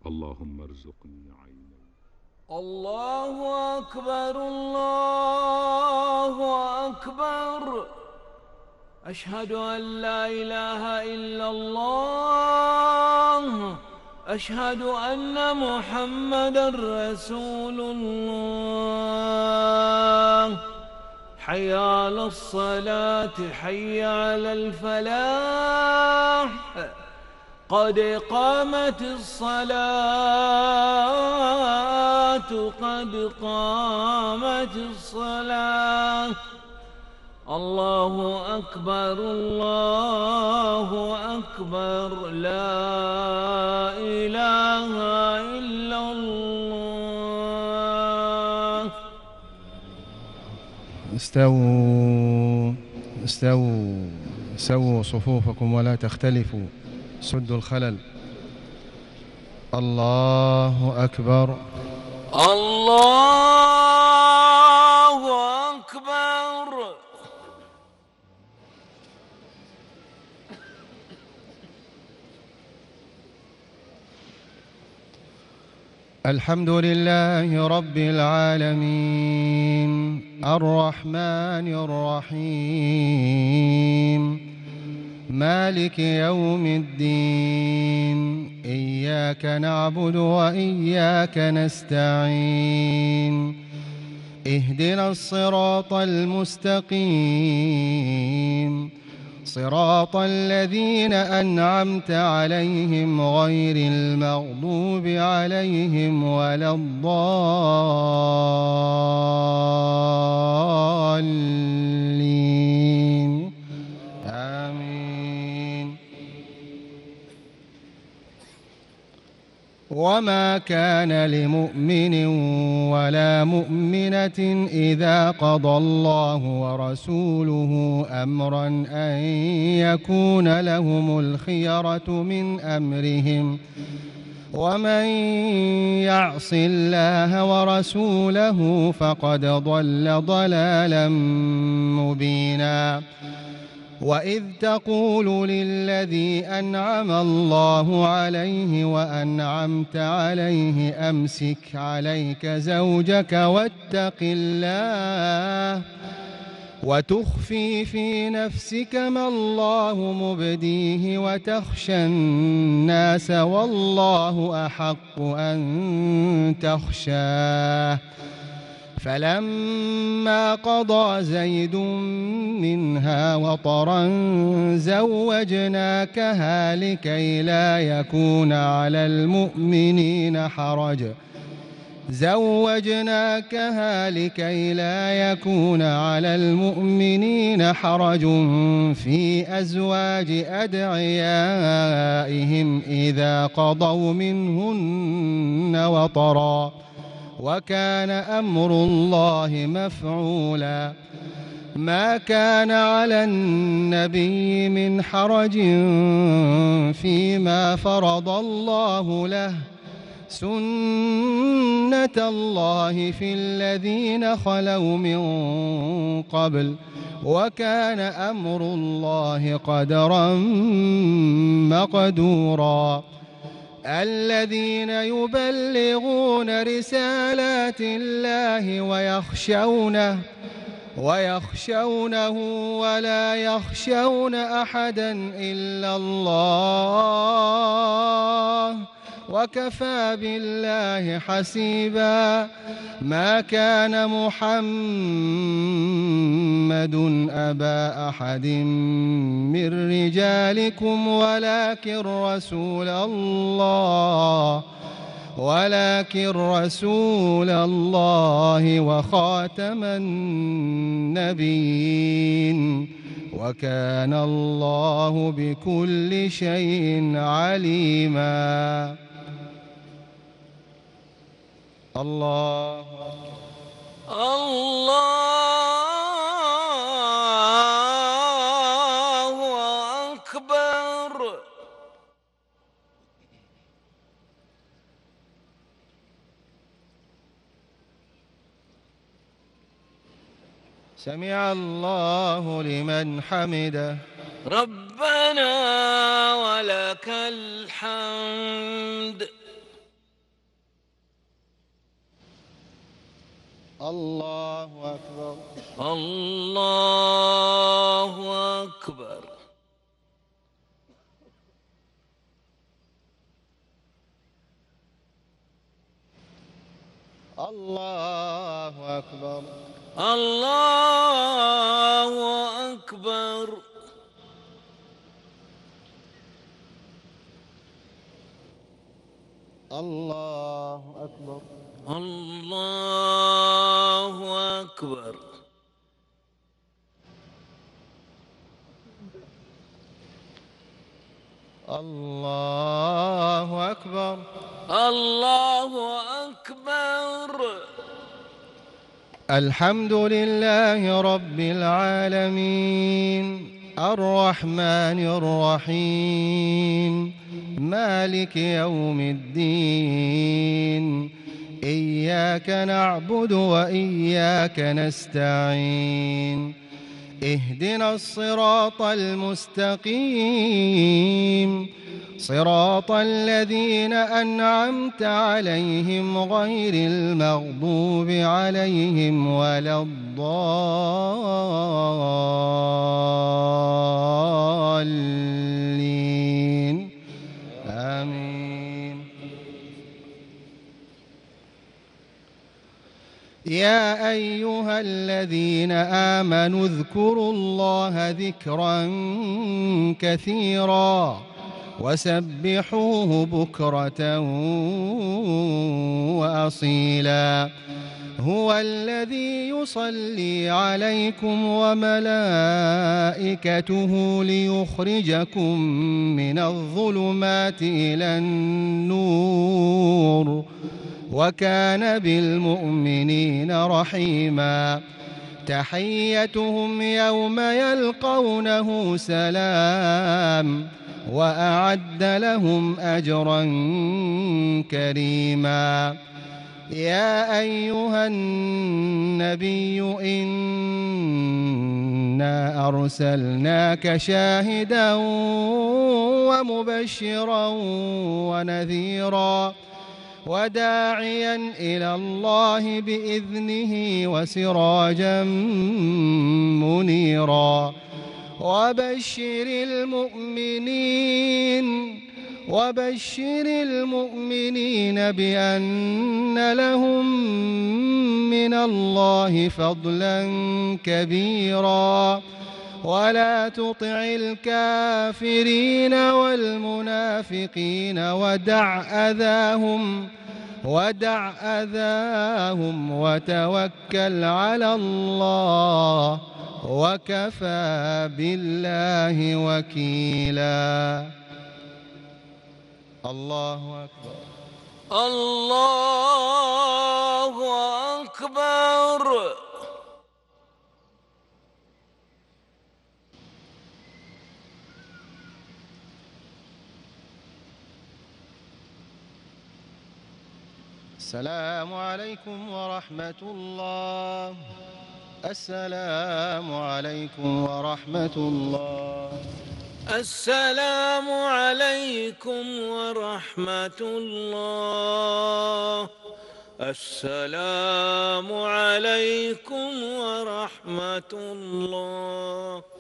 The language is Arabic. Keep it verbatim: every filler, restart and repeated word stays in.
اللهم ارزقني عينا. الله أكبر الله أكبر. أشهد أن لا إله إلا الله. أشهد أن محمدًا رسول الله. حي على الصلاة حي على الفلاح. قد قامت الصلاة قد قامت الصلاة. الله أكبر الله أكبر. لا إله إلا الله. استووا استووا سووا صفوفكم ولا تختلفوا، سدوا الخلل. الله أكبر الله أكبر. الحمد لله رب العالمين الرحمن الرحيم مالك يوم الدين. إياك نعبد وإياك نستعين. اهدنا الصراط المستقيم، صراط الذين أنعمت عليهم غير المغضوب عليهم ولا الضالين. آمين. وما كان لمؤمن ولا مؤمنة إذا قضى الله ورسوله أمرا أن يكون لهم الخيرة من أمرهم، ومن يعص الله ورسوله فقد ضل ضلالا مبينا. وإذ تقول للذي أنعم الله عليه وأنعمت عليه أمسك عليك زوجك واتق الله وتخفي في نفسك ما الله مبديه وتخشى الناس والله أحق أن تخشاه. فلما قضى زيد منها وطرا زوجناكها لكي لا يكون على المؤمنين حرج زوجناكها لكي لا يكون على المؤمنين حرج في أزواج أدعيائهم إذا قضوا منهن وطرا، وكان أمر الله مفعولا. ما كان على النبي من حرج فيما فرض الله له، سنة الله في الذين خلوا من قبل، وكان أمر الله قدرا مقدورا. الذين يبلغون رسالات الله ويخشونه ويخشونه ولا يخشون أحدا إلا الله، وكفى بالله حسيبا. ما كان محمد أبا أحد من رجالكم ولكن رسول الله ولكن رسول الله وخاتم النبيين، وكان الله بكل شيء عليما. الله الله أكبر. سمع الله لمن حمده. ربنا ولك الحمد. الله أكبر. الله أكبر. الله أكبر. الله أكبر. الله أكبر. الله أكبر. الله أكبر. الله أكبر. الحمد لله رب العالمين الرحمن الرحيم مالك يوم الدين إياك نعبد وإياك نستعين اهدنا الصراط المستقيم صراط الذين أنعمت عليهم غير المغضوب عليهم ولا الضالين آمين. يا أيها الذين آمنوا اذكروا الله ذكرا كثيرا وسبحوه بكرة وأصيلا هو الذي يصلي عليكم وملائكته ليخرجكم من الظلمات إلى النور وكان بالمؤمنين رحيما تحيتهم يوم يلقونه سلام وأعد لهم أجرا كريما يا أيها النبي إنا أرسلناك شاهدا ومبشرا ونذيرا وداعيا إلى الله بإذنه وسراجا منيرا وبشر المؤمنين وبشر المؤمنين بأن لهم من الله فضلا كبيرا ولا تطع الكافرين والمنافقين ودع أذاهم ودع أذاهم وتوكل على الله وكفى بالله وكيلا. الله أكبر. الله أكبر. السلام عليكم ورحمة الله. السلام عليكم ورحمة الله. السلام عليكم ورحمة الله. السلام عليكم ورحمة الله.